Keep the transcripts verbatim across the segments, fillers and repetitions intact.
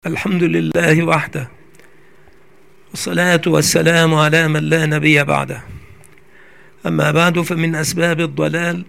الحمد لله وحده، والصلاة والسلام على من لا نبي بعده. أما بعد، فمن أسباب الضلال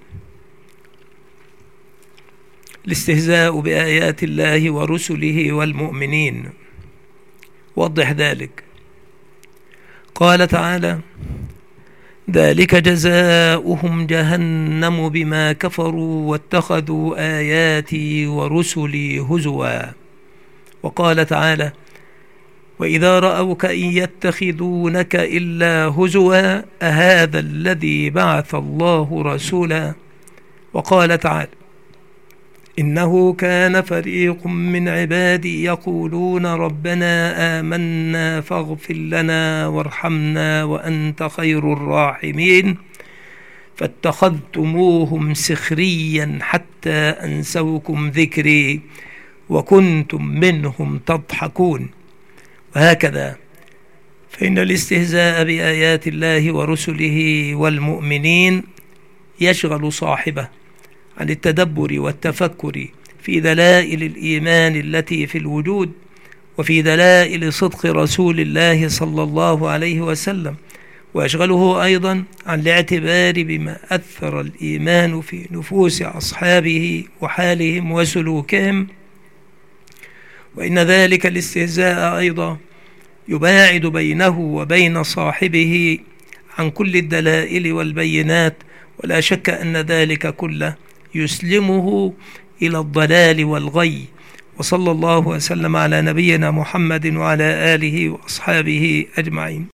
الاستهزاء بآيات الله ورسله والمؤمنين. وضح ذلك. قال تعالى: ذلك جزاؤهم جهنم بما كفروا واتخذوا آياتي ورسلي هزوا. وقال تعالى: وإذا رأوك إن يتخذونك إلا هزوا أهذا الذي بعث الله رسولا. وقال تعالى: إنه كان فريق من عبادي يقولون ربنا آمنا فاغفر لنا وارحمنا وأنت خير الراحمين فاتخذتموهم سخريا حتى أنسوكم ذكري وكنتم منهم تضحكون. وهكذا فإن الاستهزاء بآيات الله ورسله والمؤمنين يشغل صاحبه عن التدبر والتفكر في دلائل الإيمان التي في الوجود، وفي دلائل صدق رسول الله صلى الله عليه وسلم، ويشغله أيضا عن الاعتبار بما أثر الإيمان في نفوس أصحابه وحالهم وسلوكهم. وإن ذلك الاستهزاء أيضا يباعد بينه وبين صاحبه عن كل الدلائل والبينات، ولا شك أن ذلك كله يسلمه إلى الضلال والغي. وصلى الله وسلم على نبينا محمد وعلى آله وأصحابه أجمعين.